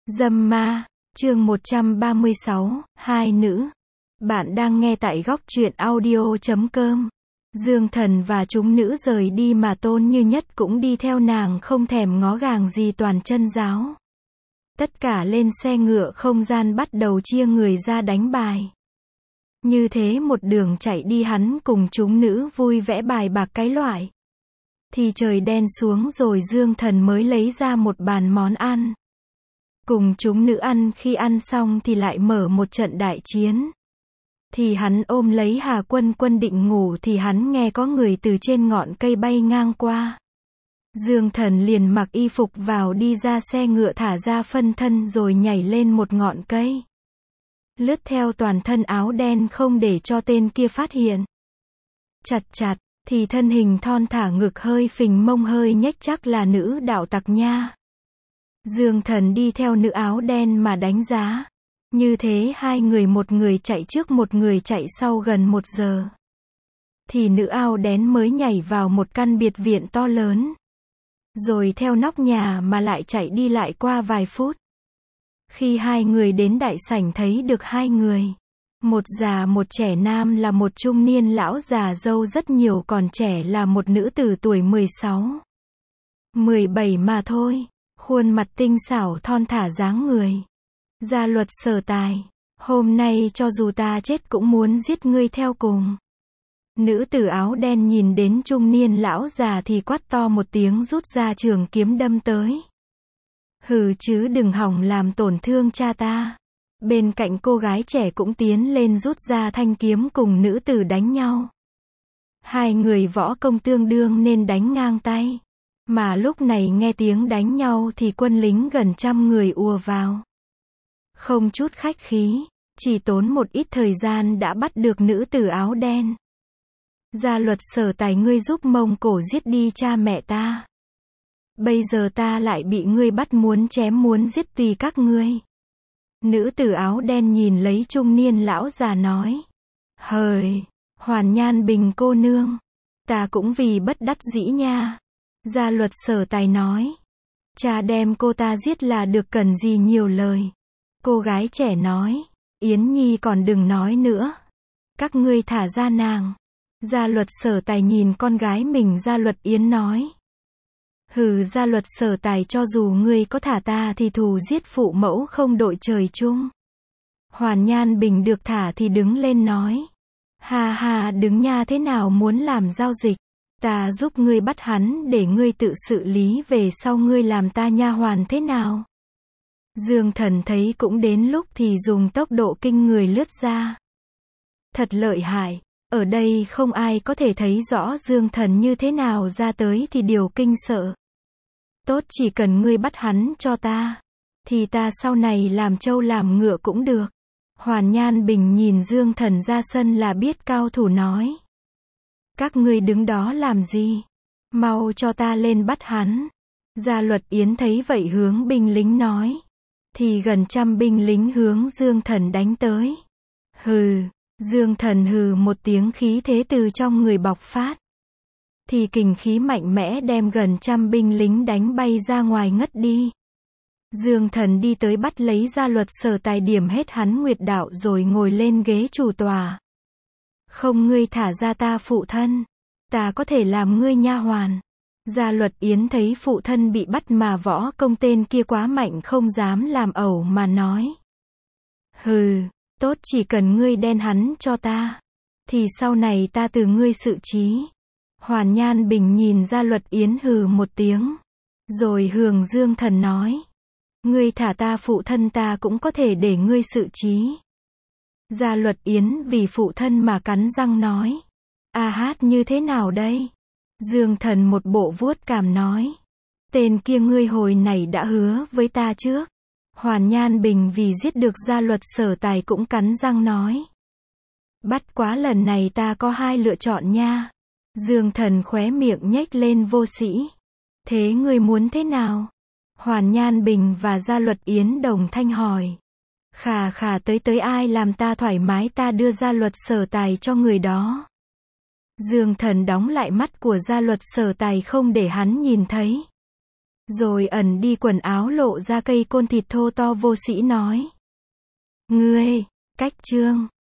Dâm ma, chương 136, hai nữ. Bạn đang nghe tại góc truyện audio.com. Dương Thần và chúng nữ rời đi mà Tôn Như Nhất cũng đi theo nàng, không thèm ngó gàng gì toàn chân giáo. Tất cả lên xe ngựa không gian bắt đầu chia người ra đánh bài. Như thế một đường chạy đi hắn cùng chúng nữ vui vẽ bài bạc cái loại. Thì trời đen xuống rồi Dương Thần mới lấy ra một bàn món ăn. Cùng chúng nữ ăn, khi ăn xong thì lại mở một trận đại chiến. Thì hắn ôm lấy Hà Quân Quân định ngủ thì hắn nghe có người từ trên ngọn cây bay ngang qua. Dương Thần liền mặc y phục vào đi ra xe ngựa thả ra phân thân rồi nhảy lên một ngọn cây. Lướt theo toàn thân áo đen không để cho tên kia phát hiện. Chặt chặt, thì thân hình thon thả ngực hơi phình mông hơi nhếch chắc là nữ đạo tặc nha. Dương Thần đi theo nữ áo đen mà đánh giá. Như thế hai người, một người chạy trước một người chạy sau gần 1 giờ. Thì nữ áo đen mới nhảy vào một căn biệt viện to lớn. Rồi theo nóc nhà mà lại chạy đi lại qua vài phút. Khi hai người đến đại sảnh thấy được hai người. Một già một trẻ, nam là một trung niên lão già râu rất nhiều, còn trẻ là một nữ tử tuổi 16, 17 mà thôi. Khuôn mặt tinh xảo thon thả dáng người. Gia luật Sở Tài, hôm nay cho dù ta chết cũng muốn giết ngươi theo cùng. Nữ tử áo đen nhìn đến trung niên lão già thì quát to một tiếng, rút ra trường kiếm đâm tới. Hừ, chứ đừng hỏng làm tổn thương cha ta. Bên cạnh cô gái trẻ cũng tiến lên rút ra thanh kiếm cùng nữ tử đánh nhau. Hai người võ công tương đương nên đánh ngang tay. Mà lúc này nghe tiếng đánh nhau thì quân lính gần 100 người ùa vào. Không chút khách khí, chỉ tốn một ít thời gian đã bắt được nữ tử áo đen. Gia luật Sở Tài, ngươi giúp Mông Cổ giết đi cha mẹ ta. Bây giờ ta lại bị ngươi bắt, muốn chém muốn giết tùy các ngươi. Nữ tử áo đen nhìn lấy trung niên lão già nói. Hời, Hoàn Nhan Bình cô nương, ta cũng vì bất đắc dĩ nha. Gia luật Sở Tài nói. Cha đem cô ta giết là được, cần gì nhiều lời. Cô gái trẻ nói. Yến Nhi còn đừng nói nữa. Các ngươi thả ra nàng. Gia luật Sở Tài nhìn con gái mình Gia luật Yến nói. Hừ, Gia luật Sở Tài, cho dù ngươi có thả ta thì thù giết phụ mẫu không đội trời chung. Hoàn Nhan Bình được thả thì đứng lên nói. Ha ha, đứng nha, thế nào muốn làm giao dịch? Ta giúp ngươi bắt hắn để ngươi tự xử lý, về sau ngươi làm ta nha hoàn thế nào? Dương Thần thấy cũng đến lúc thì dùng tốc độ kinh người lướt ra. Thật lợi hại, ở đây không ai có thể thấy rõ Dương Thần như thế nào ra tới thì điều kinh sợ. Tốt, chỉ cần ngươi bắt hắn cho ta, thì ta sau này làm trâu làm ngựa cũng được. Hoàn Nhan Bình nhìn Dương Thần ra sân là biết cao thủ nói. Các ngươi đứng đó làm gì? Mau cho ta lên bắt hắn. Gia luật Yến thấy vậy hướng binh lính nói. Thì gần 100 binh lính hướng Dương Thần đánh tới. Hừ, Dương Thần hừ một tiếng, khí thế từ trong người bộc phát. Thì kình khí mạnh mẽ đem gần 100 binh lính đánh bay ra ngoài ngất đi. Dương Thần đi tới bắt lấy Gia luật Sở Tài, điểm hết hắn nguyệt đạo rồi ngồi lên ghế chủ tòa. Không, ngươi thả ra ta phụ thân. Ta có thể làm ngươi nha hoàn. Gia luật Yến thấy phụ thân bị bắt mà võ công tên kia quá mạnh không dám làm ẩu mà nói. Hừ, tốt, chỉ cần ngươi đen hắn cho ta, thì sau này ta từ ngươi xử trí. Hoàn Nhan Bình nhìn Gia luật Yến hừ một tiếng. Rồi hướng Dương Thần nói. Ngươi thả ta phụ thân, ta cũng có thể để ngươi xử trí. Gia luật Yến vì phụ thân mà cắn răng nói. A hát, như thế nào đây? Dương Thần một bộ vuốt cảm nói. Tên kia ngươi hồi này đã hứa với ta trước. Hoàn Nhan Bình vì giết được Gia luật Sở Tài cũng cắn răng nói. Bắt quá, lần này ta có 2 lựa chọn nha. Dương Thần khóe miệng nhếch lên vô sĩ. Thế ngươi muốn thế nào? Hoàn Nhan Bình và Gia luật Yến đồng thanh hỏi. Khà khà, tới ai làm ta thoải mái ta đưa Gia luật Sở Tài cho người đó. Dương Thần đóng lại mắt của Gia luật Sở Tài không để hắn nhìn thấy. Rồi ẩn đi quần áo lộ ra cây côn thịt thô to vô sĩ nói. Ngươi, cách chương.